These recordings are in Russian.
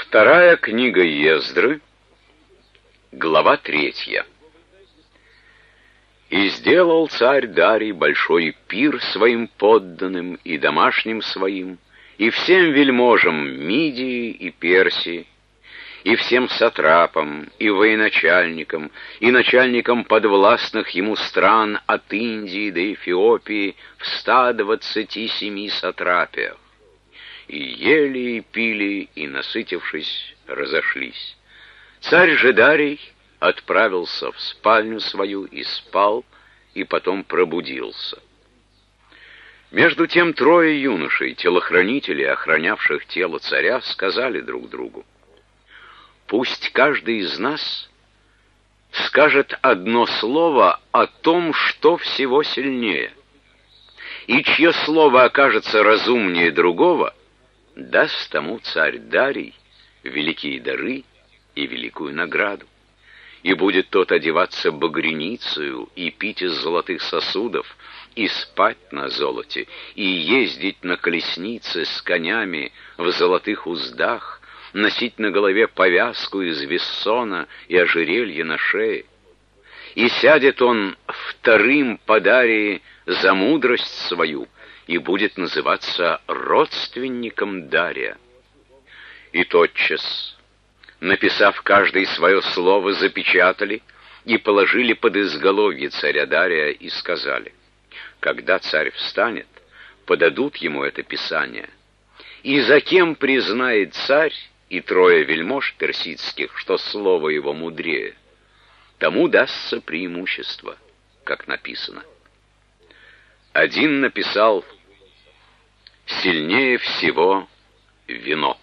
Вторая книга Ездры, глава 3. «И сделал царь Дарий большой пир своим подданным и домашним своим, и всем вельможам Мидии и Персии, и всем сатрапам, и военачальникам, и начальникам подвластных ему стран от Индии до Эфиопии в 127 сатрапиях. И ели, и пили, и, насытившись, разошлись. Царь же Дарий отправился в спальню свою и спал, и потом пробудился. Между тем 3 юношей, телохранителей, охранявших тело царя, сказали друг другу: «Пусть каждый из нас скажет одно слово о том, что всего сильнее, и чье слово окажется разумнее другого, даст тому царь Дарий великие дары и великую награду. И будет тот одеваться багряницею и пить из золотых сосудов, и спать на золоте, и ездить на колеснице с конями в золотых уздах, носить на голове повязку из вессона и ожерелье на шее. И сядет он вторым по Дарии за мудрость свою, и будет называться родственником Дария». И тотчас, написав каждый свое слово, запечатали и положили под изголовье царя Дария и сказали: когда царь встанет, подадут ему это писание, и за кем признает царь и 3 вельмож персидских, что слово его мудрее, тому дастся преимущество, как написано. Один написал: «Сильнее всего вино».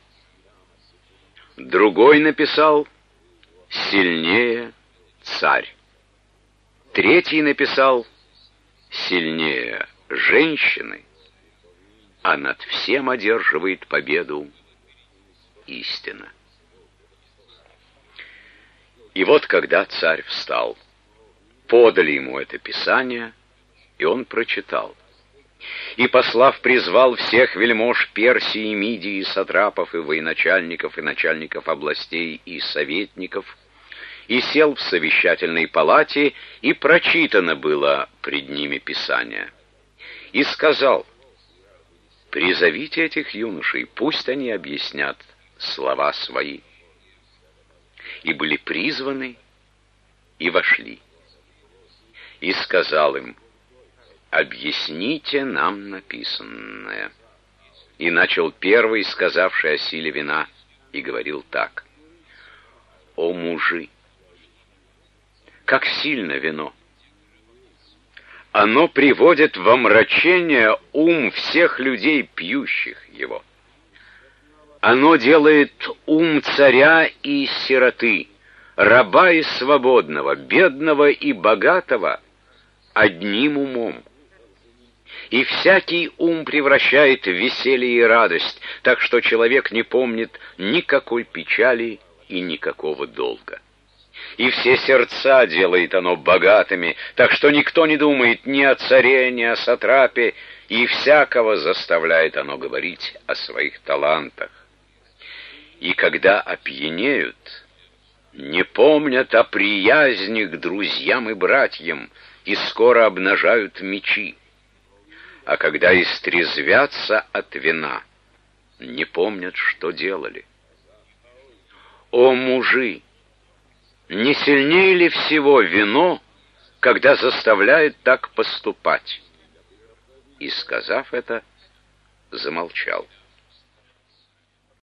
Другой написал: «Сильнее царь». Третий написал: «Сильнее женщины, а над всем одерживает победу истина». И вот когда царь встал, подали ему это писание, и он прочитал. И, послав, призвал всех вельмож Персии, Мидии, сатрапов и военачальников, и начальников областей, и советников, и сел в совещательной палате, и прочитано было пред ними писание. И сказал: «Призовите этих юношей, пусть они объяснят слова свои». И были призваны, и вошли. И сказал им: «Объясните нам написанное». И начал первый, сказавший о силе вина, и говорил так: «О мужи, как сильно вино! Оно приводит в омрачение ум всех людей, пьющих его. Оно делает ум царя и сироты, раба и свободного, бедного и богатого одним умом. И всякий ум превращает в веселье и радость, так что человек не помнит никакой печали и никакого долга. И все сердца делает оно богатыми, так что никто не думает ни о царе, ни о сатрапе, и всякого заставляет оно говорить о своих талантах. И когда опьянеют, не помнят о приязни к друзьям и братьям, и скоро обнажают мечи. А когда истрезвятся от вина, не помнят, что делали. О мужи, не сильнее ли всего вино, когда заставляет так поступать?» И, сказав это, замолчал.